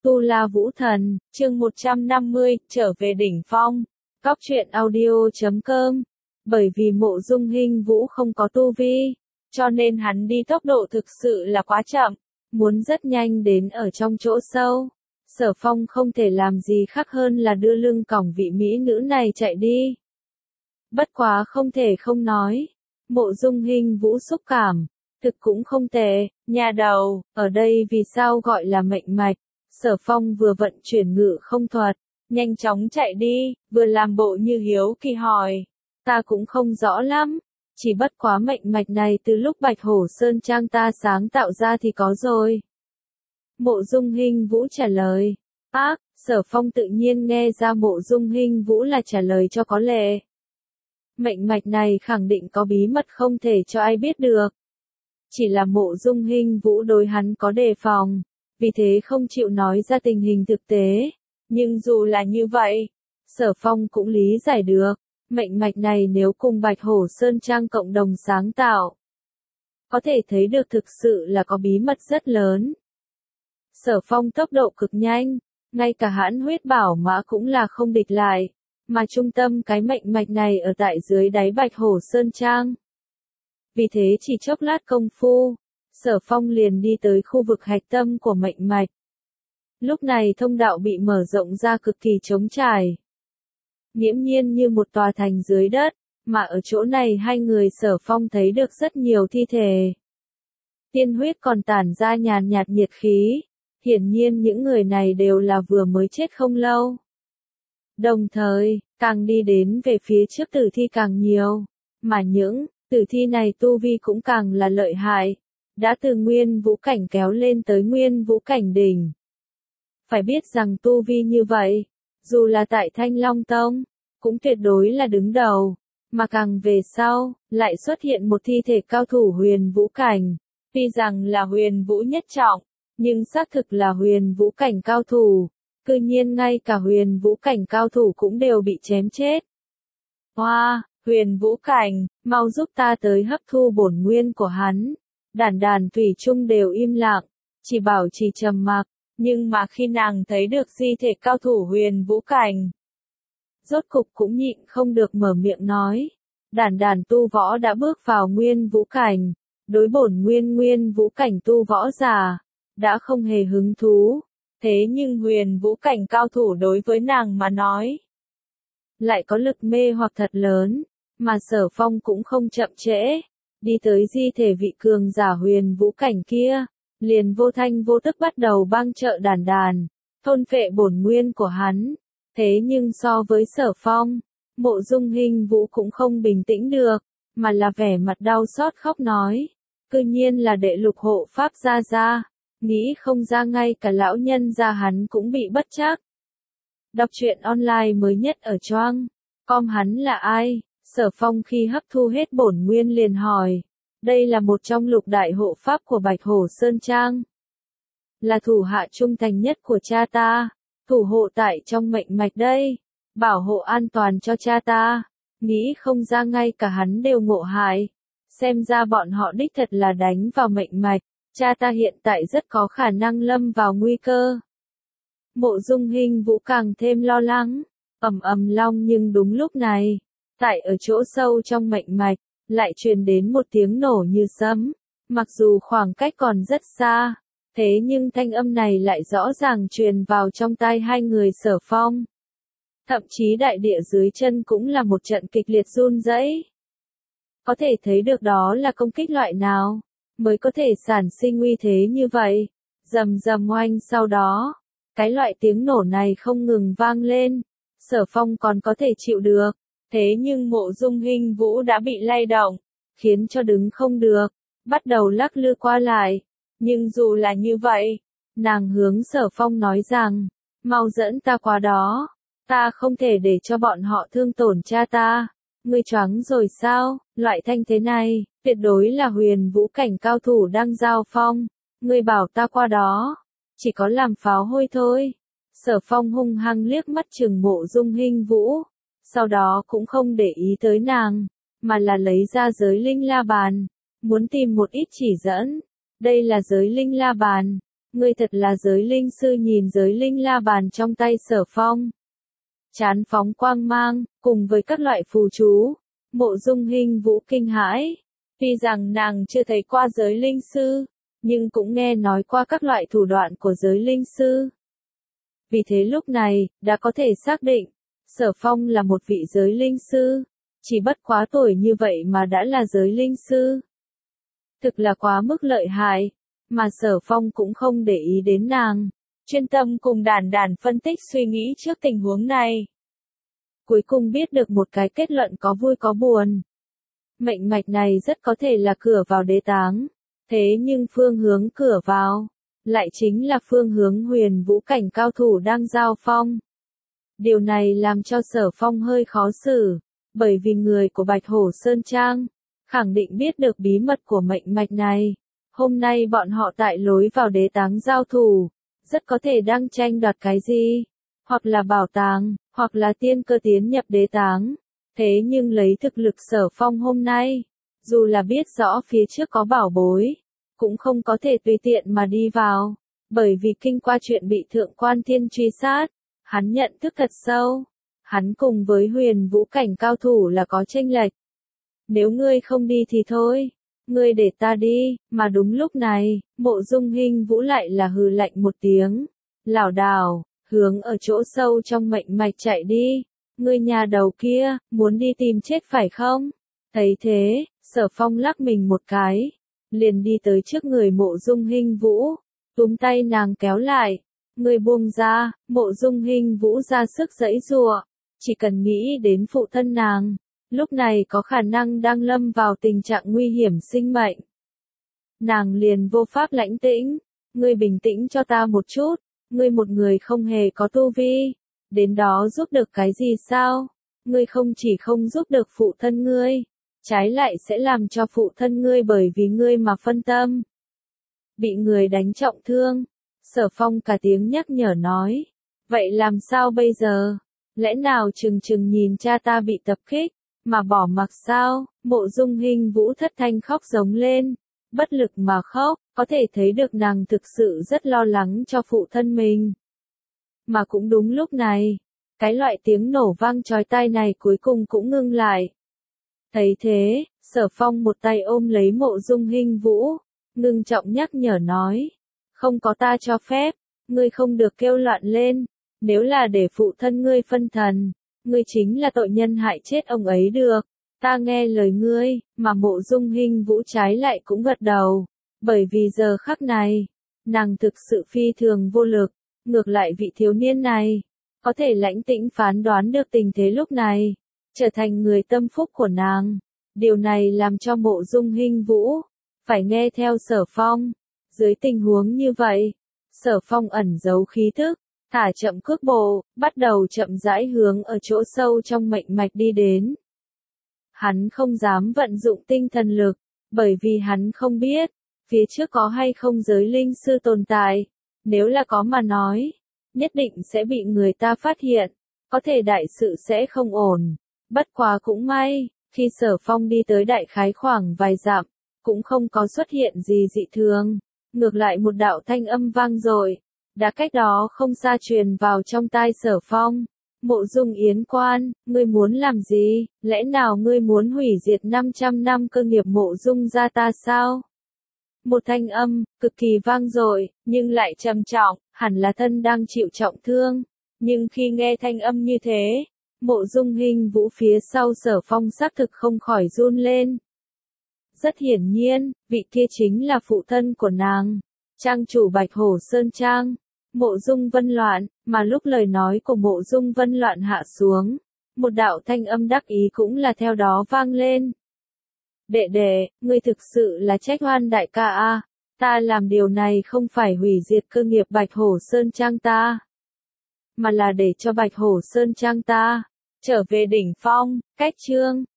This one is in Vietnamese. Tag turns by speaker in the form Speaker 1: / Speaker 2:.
Speaker 1: Tu La Vũ Thần, chương 150, trở về đỉnh phong. Góc truyện audio.com. Bởi vì Mộ Dung Hinh Vũ không có tu vi, cho nên hắn đi tốc độ thực sự là quá chậm, muốn rất nhanh đến ở trong chỗ sâu. Sở Phong không thể làm gì khác hơn là đưa lưng cõng vị mỹ nữ này chạy đi. Bất quá không thể không nói, Mộ Dung Hinh Vũ xúc cảm, thực cũng không tệ, nhà đầu, ở đây vì sao gọi là mệnh mạch. Sở Phong vừa vận chuyển ngự không thuật, nhanh chóng chạy đi, vừa làm bộ như hiếu kỳ hỏi. Ta cũng không rõ lắm, chỉ bất quá mệnh mạch này từ lúc Bạch Hổ Sơn Trang ta sáng tạo ra thì có rồi. Mộ Dung Hinh Vũ trả lời. Sở Phong tự nhiên nghe ra Mộ Dung Hinh Vũ là trả lời cho có lệ. Mệnh mạch này khẳng định có bí mật không thể cho ai biết được. Chỉ là Mộ Dung Hinh Vũ đối hắn có đề phòng, vì thế không chịu nói ra tình hình thực tế. Nhưng dù là như vậy, Sở Phong cũng lý giải được, mệnh mạch này nếu cùng Bạch Hổ Sơn Trang cộng đồng sáng tạo, có thể thấy được thực sự là có bí mật rất lớn. Sở Phong tốc độ cực nhanh, ngay cả hãn huyết bảo mã cũng là không địch lại, mà trung tâm cái mệnh mạch này ở tại dưới đáy Bạch Hổ Sơn Trang. Vì thế chỉ chốc lát công phu, Sở Phong liền đi tới khu vực hạch tâm của mệnh mạch. Lúc này thông đạo bị mở rộng ra cực kỳ trống trải, nghiễm nhiên như một tòa thành dưới đất, mà ở chỗ này hai người Sở Phong thấy được rất nhiều thi thể. Tiên huyết còn tản ra nhàn nhạt nhiệt khí, hiển nhiên những người này đều là vừa mới chết không lâu. Đồng thời, càng đi đến về phía trước tử thi càng nhiều, mà những tử thi này tu vi cũng càng là lợi hại, đã từ nguyên vũ cảnh kéo lên tới nguyên vũ cảnh đỉnh. Phải biết rằng tu vi như vậy, dù là tại Thanh Long Tông, cũng tuyệt đối là đứng đầu, mà càng về sau, lại xuất hiện một thi thể cao thủ huyền vũ cảnh, tuy rằng là huyền vũ nhất trọng, nhưng xác thực là huyền vũ cảnh cao thủ, cư nhiên ngay cả huyền vũ cảnh cao thủ cũng đều bị chém chết. Huyền vũ cảnh, mau giúp ta tới hấp thu bổn nguyên của hắn. Đàn thủy chung đều im lặng, chỉ bảo trì trầm mặc, nhưng mà khi nàng thấy được di thể cao thủ huyền vũ cảnh, rốt cục cũng nhịn không được mở miệng nói. Đàn tu võ đã bước vào nguyên vũ cảnh, đối bổn nguyên vũ cảnh tu võ giả, đã không hề hứng thú, thế nhưng huyền vũ cảnh cao thủ đối với nàng mà nói, lại có lực mê hoặc thật lớn, mà Sở Phong cũng không chậm trễ. Đi tới di thể vị cường giả huyền vũ cảnh kia, liền vô thanh vô tức bắt đầu bang trợ đàn, thôn phệ bổn nguyên của hắn. Thế nhưng so với Sở Phong, Mộ Dung Hinh Vũ cũng không bình tĩnh được, mà là vẻ mặt đau xót khóc nói. Cư nhiên là đệ lục hộ pháp gia, nghĩ không ra ngay cả lão nhân gia hắn cũng bị bất trắc. Đọc truyện online mới nhất ở Choang.com. Hắn là ai? Sở Phong khi hấp thu hết bổn nguyên liền hỏi. Đây là một trong lục đại hộ pháp của Bạch Hổ Sơn Trang, là thủ hạ trung thành nhất của cha ta, thủ hộ tại trong mệnh mạch đây, bảo hộ an toàn cho cha ta. Nghĩ không ra ngay cả hắn đều ngộ hại, xem ra bọn họ đích thật là đánh vào mệnh mạch, cha ta hiện tại rất có khả năng lâm vào nguy cơ. Mộ Dung Hinh Vũ càng thêm lo lắng, ầm long, nhưng đúng lúc này, tại ở chỗ sâu trong mệnh mạch, lại truyền đến một tiếng nổ như sấm. Mặc dù khoảng cách còn rất xa, thế nhưng thanh âm này lại rõ ràng truyền vào trong tai hai người Sở Phong. Thậm chí đại địa dưới chân cũng là một trận kịch liệt run rẩy. Có thể thấy được đó là công kích loại nào, mới có thể sản sinh uy thế như vậy. Rầm oanh, sau đó, cái loại tiếng nổ này không ngừng vang lên. Sở Phong còn có thể chịu được, thế nhưng Mộ Dung Hinh Vũ đã bị lay động, khiến cho đứng không được, bắt đầu lắc lư qua lại. Nhưng dù là như vậy, nàng hướng Sở Phong nói rằng, mau dẫn ta qua đó, ta không thể để cho bọn họ thương tổn cha ta. Ngươi choáng rồi sao? Loại thanh thế này, tuyệt đối là huyền vũ cảnh cao thủ đang giao phong, ngươi bảo ta qua đó, chỉ có làm pháo hôi thôi. Sở Phong hung hăng liếc mắt chừng Mộ Dung Hinh Vũ, sau đó cũng không để ý tới nàng, mà là lấy ra giới linh la bàn, muốn tìm một ít chỉ dẫn. Đây là giới linh la bàn, Ngươi thật là giới linh sư. Nhìn giới linh la bàn trong tay Sở Phong. Chán phóng quang mang, cùng với các loại phù chú. Mộ Dung Hinh Vũ kinh hãi. Tuy rằng nàng chưa thấy qua giới linh sư, nhưng cũng nghe nói qua các loại thủ đoạn của giới linh sư. Vì thế lúc này, đã có thể xác định, Sở Phong là một vị giới linh sư. Chỉ bất quá tuổi như vậy mà đã là giới linh sư. Thực là quá mức lợi hại, mà Sở Phong cũng không để ý đến nàng. Chuyên tâm cùng Đản Đản phân tích suy nghĩ trước tình huống này. Cuối cùng biết được một cái kết luận có vui có buồn. Mệnh mạch này rất có thể là cửa vào đế táng. Thế nhưng phương hướng cửa vào, lại chính là phương hướng huyền vũ cảnh cao thủ đang giao phong. Điều này làm cho Sở Phong hơi khó xử, bởi vì người của Bạch Hổ Sơn Trang, khẳng định biết được bí mật của mệnh mạch này. Hôm nay bọn họ tại lối vào đế táng giao thủ, rất có thể đang tranh đoạt cái gì, hoặc là bảo tàng, hoặc là tiên cơ tiến nhập đế táng. Thế nhưng lấy thực lực Sở Phong hôm nay, dù là biết rõ phía trước có bảo bối, cũng không có thể tùy tiện mà đi vào, bởi vì kinh qua chuyện bị thượng quan thiên truy sát, hắn nhận thức thật sâu, hắn cùng với huyền vũ cảnh cao thủ là có chênh lệch. Nếu ngươi không đi thì thôi, ngươi để ta đi. Mà đúng lúc này, Mộ Dung Hinh Vũ lại là hừ lạnh một tiếng, lảo đảo, hướng ở chỗ sâu trong mệnh mạch chạy đi. Ngươi nhà đầu kia, muốn đi tìm chết phải không? Thấy thế, Sở Phong lắc mình một cái, liền đi tới trước người Mộ Dung Hinh Vũ, túm tay nàng kéo lại. Ngươi buông ra. Mộ Dung Hinh Vũ ra sức giãy giụa, chỉ cần nghĩ đến phụ thân nàng, lúc này có khả năng đang lâm vào tình trạng nguy hiểm sinh mệnh. Nàng liền vô pháp lãnh tĩnh. Ngươi bình tĩnh cho ta một chút, ngươi một người không hề có tu vi, đến đó giúp được cái gì sao? Ngươi không chỉ không giúp được phụ thân ngươi, trái lại sẽ làm cho phụ thân ngươi bởi vì ngươi mà phân tâm. Bị người đánh trọng thương. Sở Phong cả tiếng nhắc nhở nói. Vậy làm sao bây giờ? Lẽ nào chừng chừng nhìn cha ta bị tập kích, mà bỏ mặc sao? Mộ Dung Hinh Vũ thất thanh khóc giống lên, bất lực mà khóc, có thể thấy được nàng thực sự rất lo lắng cho phụ thân mình. Mà cũng đúng lúc này, cái loại tiếng nổ vang chói tai này cuối cùng cũng ngưng lại. Thấy thế, Sở Phong một tay ôm lấy Mộ Dung Hinh Vũ, ngưng trọng nhắc nhở nói. Không có ta cho phép, ngươi không được kêu loạn lên. Nếu là để phụ thân ngươi phân thần, ngươi chính là tội nhân hại chết ông ấy được. Ta nghe lời ngươi. Mà Mộ Dung Hinh Vũ trái lại cũng gật đầu, bởi vì giờ khắc này, nàng thực sự phi thường vô lực. Ngược lại vị thiếu niên này, có thể lãnh tĩnh phán đoán được tình thế lúc này, trở thành người tâm phúc của nàng. Điều này làm cho Mộ Dung Hinh Vũ phải nghe theo Sở Phong. Dưới tình huống như vậy, Sở Phong ẩn giấu khí thức, thả chậm cước bộ, bắt đầu chậm rãi hướng ở chỗ sâu trong mệnh mạch đi đến. Hắn không dám vận dụng tinh thần lực, bởi vì hắn không biết, phía trước có hay không giới linh sư tồn tại. Nếu là có mà nói, nhất định sẽ bị người ta phát hiện, có thể đại sự sẽ không ổn. Bất quá cũng may, khi Sở Phong đi tới đại khái khoảng vài dặm, cũng không có xuất hiện gì dị thường. Ngược lại một đạo thanh âm vang dội, đã cách đó không xa truyền vào trong tai Sở Phong. Mộ Dung Yến Quan, ngươi muốn làm gì? Lẽ nào ngươi muốn hủy diệt 500 năm cơ nghiệp Mộ Dung gia ta sao? Một thanh âm, cực kỳ vang dội, nhưng lại trầm trọng, hẳn là thân đang chịu trọng thương. Nhưng khi nghe thanh âm như thế, Mộ Dung Hinh Vũ phía sau Sở Phong xác thực không khỏi run lên. Rất hiển nhiên, vị kia chính là phụ thân của nàng, trang chủ Bạch Hổ Sơn Trang, Mộ Dung Vân Loạn. Mà lúc lời nói của Mộ Dung Vân Loạn hạ xuống, một đạo thanh âm đắc ý cũng là theo đó vang lên. Đệ đệ, ngươi thực sự là trách oan đại ca a. Ta làm điều này không phải hủy diệt cơ nghiệp Bạch Hổ Sơn Trang ta, mà là để cho Bạch Hổ Sơn Trang ta trở về đỉnh phong. Cách chương